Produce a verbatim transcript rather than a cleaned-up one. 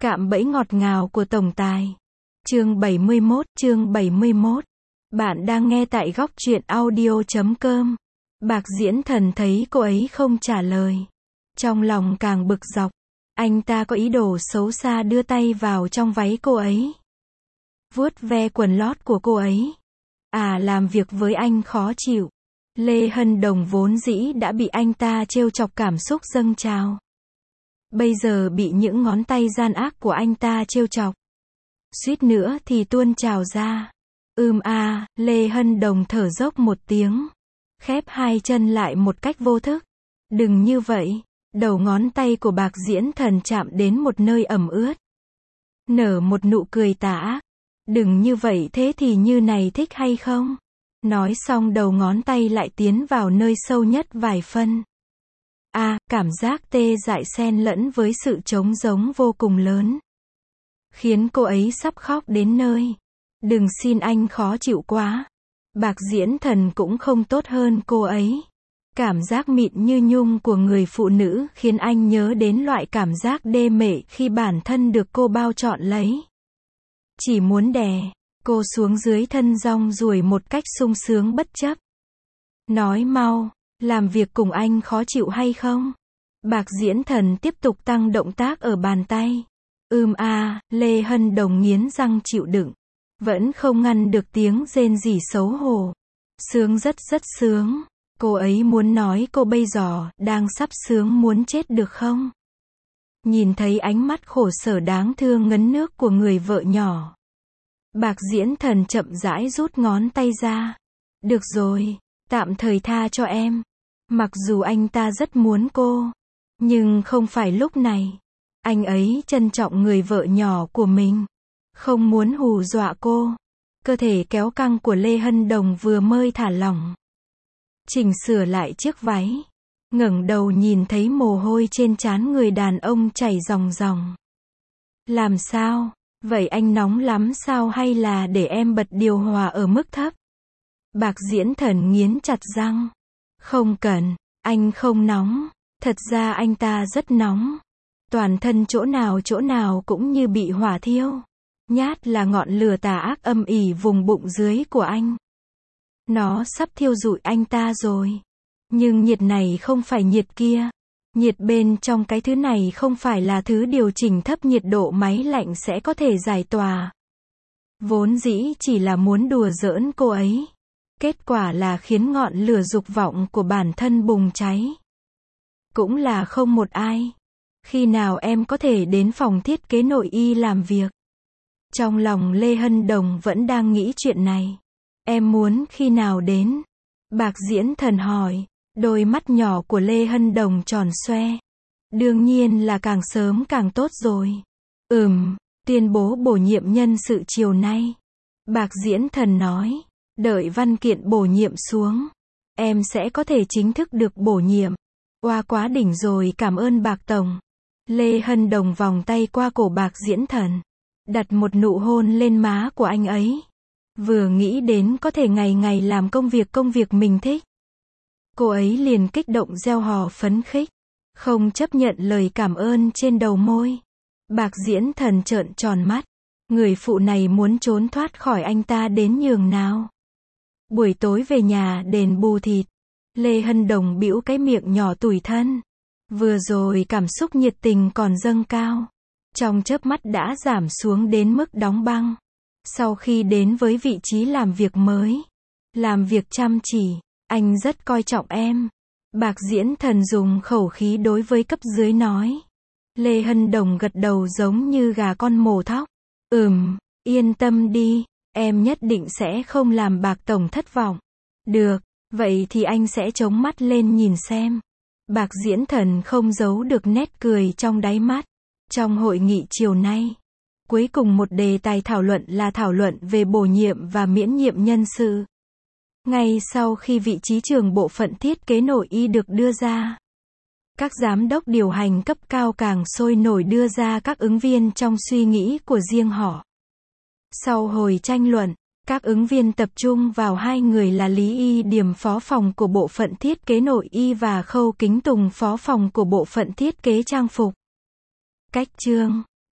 Cạm bẫy ngọt ngào của tổng tài. Chương bảy mươi mốt, chương bảy mươi mốt. Bạn đang nghe tại góc truyện audio chấm com. Bạc Diễn Thần thấy cô ấy không trả lời. Trong lòng càng bực dọc. Anh ta có ý đồ xấu xa đưa tay vào trong váy cô ấy. Vuốt ve quần lót của cô ấy. À, làm việc với anh khó chịu. Lê Hân Đồng vốn dĩ đã bị anh ta trêu chọc cảm xúc dâng trào. Bây giờ bị những ngón tay gian ác của anh ta trêu chọc. Suýt nữa thì tuôn trào ra. Ưm a, à, Lê Hân Đồng thở dốc một tiếng. Khép hai chân lại một cách vô thức. Đừng như vậy. Đầu ngón tay của Bạc Diễn Thần chạm đến một nơi ẩm ướt. Nở một nụ cười tà ác. Đừng như vậy, thế thì như này thích hay không? Nói xong đầu ngón tay lại tiến vào nơi sâu nhất vài phân. A, à, cảm giác tê dại xen lẫn với sự trống giống vô cùng lớn. Khiến cô ấy sắp khóc đến nơi. Đừng, xin anh, khó chịu quá. Bạc Diễn Thần cũng không tốt hơn cô ấy. Cảm giác mịn như nhung của người phụ nữ khiến anh nhớ đến loại cảm giác đê mệ khi bản thân được cô bao trọn lấy. Chỉ muốn đè cô xuống dưới thân rong ruổi một cách sung sướng bất chấp. Nói mau, làm việc cùng anh khó chịu hay không? Bạc Diễn Thần tiếp tục tăng động tác ở bàn tay. Ưm a, à, Lê Hân Đồng nghiến răng chịu đựng. Vẫn không ngăn được tiếng rên rỉ xấu hổ. Sướng, rất rất sướng. Cô ấy muốn nói cô bây giờ đang sắp sướng muốn chết được không? Nhìn thấy ánh mắt khổ sở đáng thương ngấn nước của người vợ nhỏ. Bạc Diễn Thần chậm rãi rút ngón tay ra. Được rồi, tạm thời tha cho em. Mặc dù anh ta rất muốn cô, nhưng không phải lúc này. Anh ấy trân trọng người vợ nhỏ của mình, không muốn hù dọa cô. Cơ thể kéo căng của Lê Hân Đồng vừa mới thả lỏng. Chỉnh sửa lại chiếc váy. Ngẩng đầu nhìn thấy mồ hôi trên trán người đàn ông chảy ròng ròng. Làm sao? Vậy anh nóng lắm sao, hay là để em bật điều hòa ở mức thấp? Bạc Diễn Thần nghiến chặt răng. Không cần, anh không nóng. Thật ra anh ta rất nóng. Toàn thân chỗ nào chỗ nào cũng như bị hỏa thiêu. Nhát là ngọn lửa tà ác âm ỉ vùng bụng dưới của anh. Nó sắp thiêu rụi anh ta rồi. Nhưng nhiệt này không phải nhiệt kia. Nhiệt bên trong cái thứ này không phải là thứ điều chỉnh thấp nhiệt độ máy lạnh sẽ có thể giải tỏa. Vốn dĩ chỉ là muốn đùa giỡn cô ấy. Kết quả là khiến ngọn lửa dục vọng của bản thân bùng cháy. Cũng là không một ai. Khi nào em có thể đến phòng thiết kế nội y làm việc? Trong lòng Lê Hân Đồng vẫn đang nghĩ chuyện này. Em muốn khi nào đến? Bạc Diễn Thần hỏi. Đôi mắt nhỏ của Lê Hân Đồng tròn xoe. Đương nhiên là càng sớm càng tốt rồi. Ừm, tuyên bố bổ nhiệm nhân sự chiều nay. Bạc Diễn Thần nói. Đợi văn kiện bổ nhiệm xuống, em sẽ có thể chính thức được bổ nhiệm. Oa, quá đỉnh rồi, cảm ơn Bạc Tổng. Lê Hân Đồng vòng tay qua cổ Bạc Diễn Thần. Đặt một nụ hôn lên má của anh ấy. Vừa nghĩ đến có thể ngày ngày làm công việc công việc mình thích. Cô ấy liền kích động reo hò phấn khích. Không chấp nhận lời cảm ơn trên đầu môi. Bạc Diễn Thần trợn tròn mắt. Người phụ này muốn trốn thoát khỏi anh ta đến nhường nào. Buổi tối về nhà đền bù thịt. Lê Hân Đồng bĩu cái miệng nhỏ tủi thân. Vừa rồi cảm xúc nhiệt tình còn dâng cao. Trong chớp mắt đã giảm xuống đến mức đóng băng. Sau khi đến với vị trí làm việc mới. Làm việc chăm chỉ. Anh rất coi trọng em. Bạc Diễn Thần dùng khẩu khí đối với cấp dưới nói. Lê Hân Đồng gật đầu giống như gà con mổ thóc. Ừm, yên tâm đi. Em nhất định sẽ không làm Bạc Tổng thất vọng. Được, vậy thì anh sẽ chống mắt lên nhìn xem. Bạc Diễn Thần không giấu được nét cười trong đáy mắt. Trong hội nghị chiều nay, cuối cùng một đề tài thảo luận là thảo luận về bổ nhiệm và miễn nhiệm nhân sự. Ngay sau khi vị trí trưởng bộ phận thiết kế nội y được đưa ra, các giám đốc điều hành cấp cao càng sôi nổi đưa ra các ứng viên trong suy nghĩ của riêng họ. Sau hồi tranh luận, các ứng viên tập trung vào hai người là Lý Y Điềm, phó phòng của bộ phận thiết kế nội y, và Khâu Kính Tùng, phó phòng của bộ phận thiết kế trang phục. Cách chương